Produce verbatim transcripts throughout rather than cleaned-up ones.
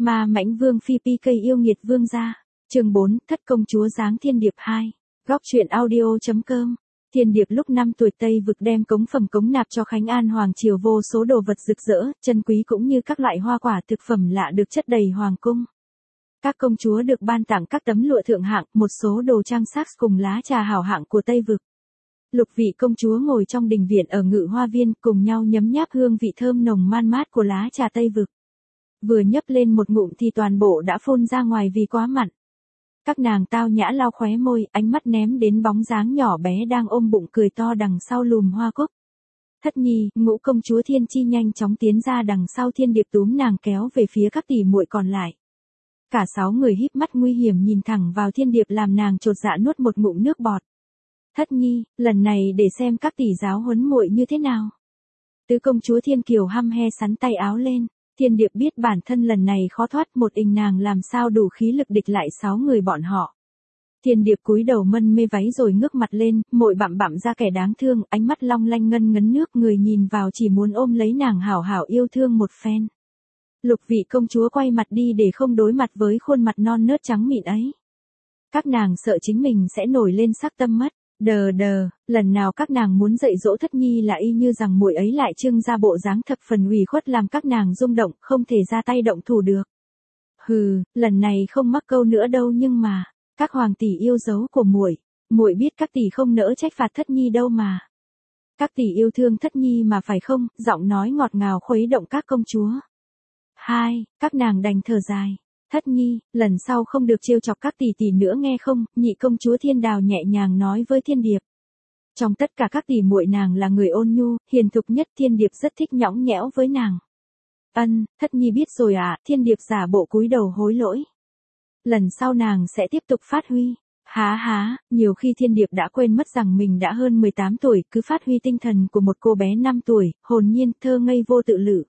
Ma Mãnh Vương Phi pi ca yêu nghiệt vương gia. Chương bốn, Thất công chúa giáng thiên điệp hai. Góc truyện audio chấm com. Thiên điệp lúc năm tuổi Tây vực đem cống phẩm cống nạp cho Khánh An hoàng triều vô số đồ vật rực rỡ, chân quý cũng như các loại hoa quả thực phẩm lạ được chất đầy hoàng cung. Các công chúa được ban tặng các tấm lụa thượng hạng, một số đồ trang sức cùng lá trà hảo hạng của Tây vực. Lục vị công chúa ngồi trong đình viện ở Ngự Hoa Viên, cùng nhau nhấm nháp hương vị thơm nồng man mát của lá trà Tây vực. Vừa nhấp lên một ngụm thì toàn bộ đã phun ra ngoài vì quá mặn. Các nàng tao nhã lau khóe môi, ánh mắt ném đến bóng dáng nhỏ bé đang ôm bụng cười to đằng sau lùm hoa cúc. Thất nhi, Ngũ công chúa Thiên Chi nhanh chóng tiến ra đằng sau Thiên điệp túm nàng kéo về phía các tỷ muội còn lại. Cả sáu người híp mắt nguy hiểm nhìn thẳng vào Thiên điệp làm nàng chột dạ nuốt một ngụm nước bọt. Thất nhi, lần này để xem các tỷ giáo huấn muội như thế nào. Tứ công chúa Thiên Kiều hăm he sắn tay áo lên. Thiên điệp biết bản thân lần này khó thoát, một mình nàng làm sao đủ khí lực địch lại sáu người bọn họ. Thiên điệp cúi đầu mân mê váy rồi ngước mặt lên, mội bặm bặm ra kẻ đáng thương, ánh mắt long lanh ngân ngấn nước, người nhìn vào chỉ muốn ôm lấy nàng hảo hảo yêu thương một phen. Lục vị công chúa quay mặt đi để không đối mặt với khuôn mặt non nớt trắng mịn ấy. Các nàng sợ chính mình sẽ nổi lên sắc tâm mất. Đờ đờ, lần nào các nàng muốn dạy dỗ Thất nhi là y như rằng muội ấy lại trưng ra bộ dáng thập phần ủy khuất làm các nàng rung động, không thể ra tay động thủ được. Hừ, lần này không mắc câu nữa đâu, nhưng mà, các hoàng tỷ yêu dấu của muội, muội biết các tỷ không nỡ trách phạt Thất nhi đâu mà. Các tỷ yêu thương Thất nhi mà phải không? Giọng nói ngọt ngào khuấy động các công chúa. Hai, các nàng đành thở dài. Thất nhi, lần sau không được trêu chọc các tỷ tỷ nữa nghe không? Nhị công chúa Thiên Đào nhẹ nhàng nói với Thiên điệp. Trong tất cả các tỷ muội nàng là người ôn nhu, hiền thục nhất, Thiên điệp rất thích nhõng nhẽo với nàng. Ân, Thất nhi biết rồi ạ. À, Thiên điệp giả bộ cúi đầu hối lỗi. Lần sau nàng sẽ tiếp tục phát huy. Há há, nhiều khi Thiên điệp đã quên mất rằng mình đã hơn mười tám tuổi, cứ phát huy tinh thần của một cô bé năm tuổi, hồn nhiên, thơ ngây vô tự lự.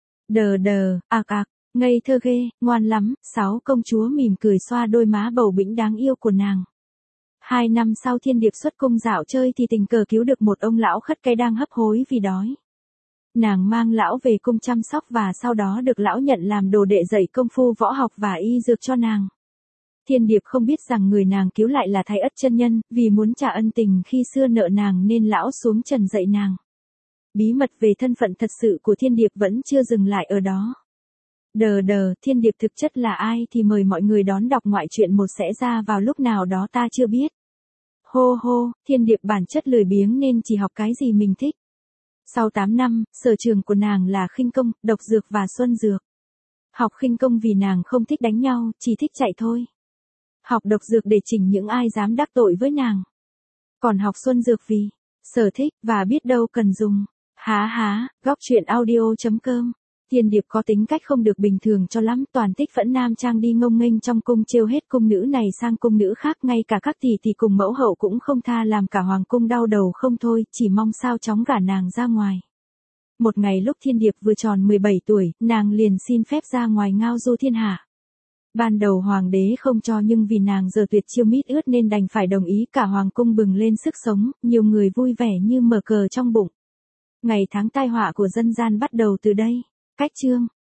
Đờ đờ, ạc ạc. Ngây thơ ghê, ngoan lắm. Sáu công chúa mỉm cười xoa đôi má bầu bĩnh đáng yêu của nàng. Hai năm sau Thiên điệp xuất cung dạo chơi thì tình cờ cứu được một ông lão khất cái đang hấp hối vì đói. Nàng mang lão về cung chăm sóc và sau đó được lão nhận làm đồ đệ dạy công phu võ học và y dược cho nàng. Thiên điệp không biết rằng người nàng cứu lại là Thái Ất chân nhân, vì muốn trả ân tình khi xưa nợ nàng nên lão xuống trần dạy nàng. Bí mật về thân phận thật sự của Thiên điệp vẫn chưa dừng lại ở đó. Đờ đờ, Thiên điệp thực chất là ai thì mời mọi người đón đọc ngoại truyện một sẽ ra vào lúc nào đó ta chưa biết. Hô hô, Thiên điệp bản chất lười biếng nên chỉ học cái gì mình thích. Sau tám năm, sở trường của nàng là khinh công, độc dược và xuân dược. Học khinh công vì nàng không thích đánh nhau, chỉ thích chạy thôi. Học độc dược để chỉnh những ai dám đắc tội với nàng. Còn học xuân dược vì sở thích và biết đâu cần dùng. Há há, góc truyện audio chấm com. Thiên điệp có tính cách không được bình thường cho lắm, toàn tích phẫn nam trang đi ngông nghênh trong cung trêu hết cung nữ này sang cung nữ khác, ngay cả các tỷ tỷ cùng mẫu hậu cũng không tha, làm cả hoàng cung đau đầu không thôi, chỉ mong sao chóng gả nàng ra ngoài. Một ngày lúc Thiên điệp vừa tròn mười bảy tuổi, nàng liền xin phép ra ngoài ngao du thiên hạ. Ban đầu hoàng đế không cho nhưng vì nàng giờ tuyệt chiêu mít ướt nên đành phải đồng ý, cả hoàng cung bừng lên sức sống, nhiều người vui vẻ như mở cờ trong bụng. Ngày tháng tai họa của dân gian bắt đầu từ đây. Cách chương